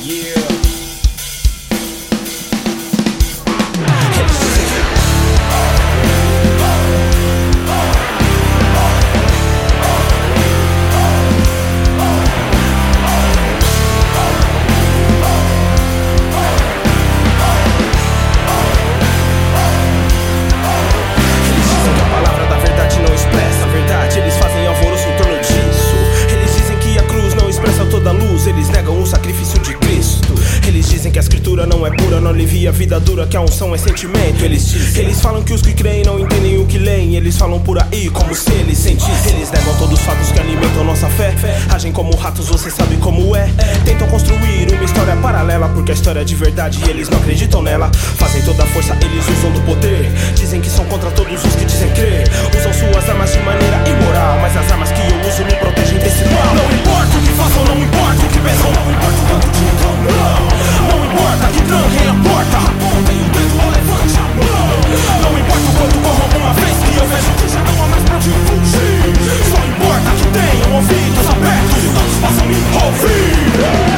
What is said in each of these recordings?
Eles negam o sacrifício de Cristo. Eles dizem que a escritura não é pura, não alivia a vida dura, que a unção é sentimento. Eles falam que os que creem não entendem o que leem. Eles falam por aí como se eles sentissem. Eles negam todos os fatos que alimentam nossa fé. Agem como ratos, você sabe como é. Tentam construir uma história paralela, porque a história é de verdade e eles não acreditam nela. Fazem toda a força, eles usam do poder. Dizem que são contra todos os que dizem crer. Usam suas armas de maneira imoral, mas as armas que eu uso me protegem desse mal. Não importa o que façam, não importa o que pensam, não importa o quanto digam, não importa que tranquem a porta, apontem o dedo ou levante a mão. Não importa o quanto corram uma vez que eu vejo que já não há mais pra onde fugir. Só importa que tenham ouvidos abertos e todos possam me ouvir.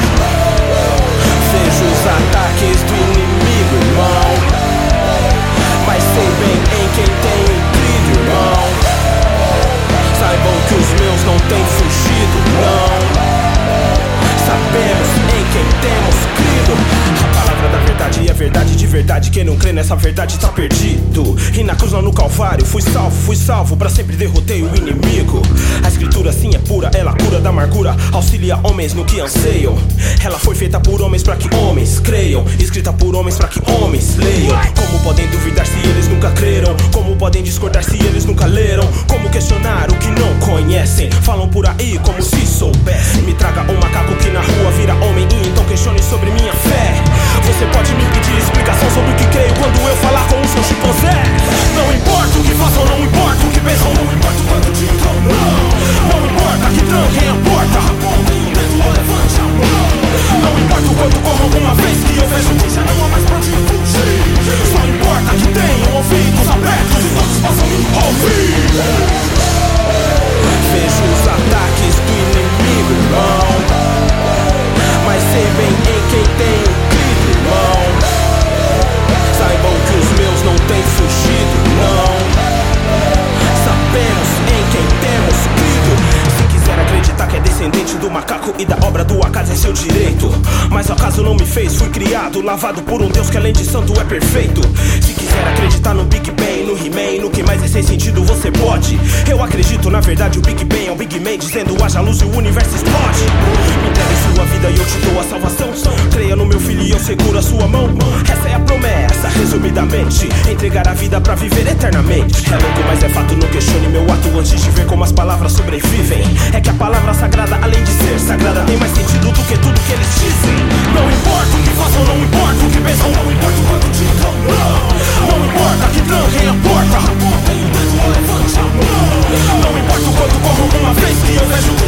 Vejo os ataques do inimigo, irmão, mas sei bem em quem tenho crido, irmão. Saibam que os meus não têm fugido, não. Sabemos em quem temos crido. A palavra da verdade e a verdade de verdade. Quem não crê nessa verdade tá perdido. E na cruz lá no Calvário fui salvo, pra sempre derrotei o inimigo. A escritura sim é pura, ela cura da amargura, auxilia homens no que anseiam. Ela foi feita por homens pra que homens creiam, escrita por homens pra que homens leiam. Como podem duvidar se eles nunca creram? Como podem discordar se eles nunca leram? Como questionar o que não conhecem? Falam por aí como se soubessem. Me traga um macaco que na rua vira homem e então questione sobre minha fé. Você pode me pedir explicação sobre o que creio quando eu falar com o seu chimpanzé. Não importa o que façam, não importa o que pensam, não importa o quanto digam, não importa que tranquem a porta, apontem o dedo ou levante a mão. Não importa o quanto corram uma vez que eu vejo que já não há mais pra onde fugir. Só importa que tenham ouvidos abertos e todos possam me ouvir. Vejo os ataques do inimigo, irmão, mas sei bem em quem tenho crido, irmão. Saibam que os meus não têm fugido, não. Sabemos em quem temos crido. Se quiser acreditar que é descendente do macaco e da obra do acaso é seu direito, mas o acaso não me fez, fui criado, lavado por um Deus que além de santo é perfeito. Se quiser acreditar no Big Bang, no He-Man, no que mais é sem sentido você pode. Eu acredito, na verdade o Big Bang é o Big Man dizendo haja luz e o universo explode. Me entregue sua vida e eu te dou a salvação. Creia no meu filho e eu seguro a sua mão. Essa é a promessa, resumidamente, entregar a vida pra viver eternamente. É louco, mas é fato, não questione meu ato antes de ver como as palavras sobrevivem. É que a palavra sagrada, além de ser sagrada, tem mais sentido do que tudo que eles dizem. Não importa o que façam, não importa o que pensam, não importa o quanto digam, não importa que tranquem a porta, apontem o dedo ou levante a mão. Não importa o quanto corram uma vez que eu vejo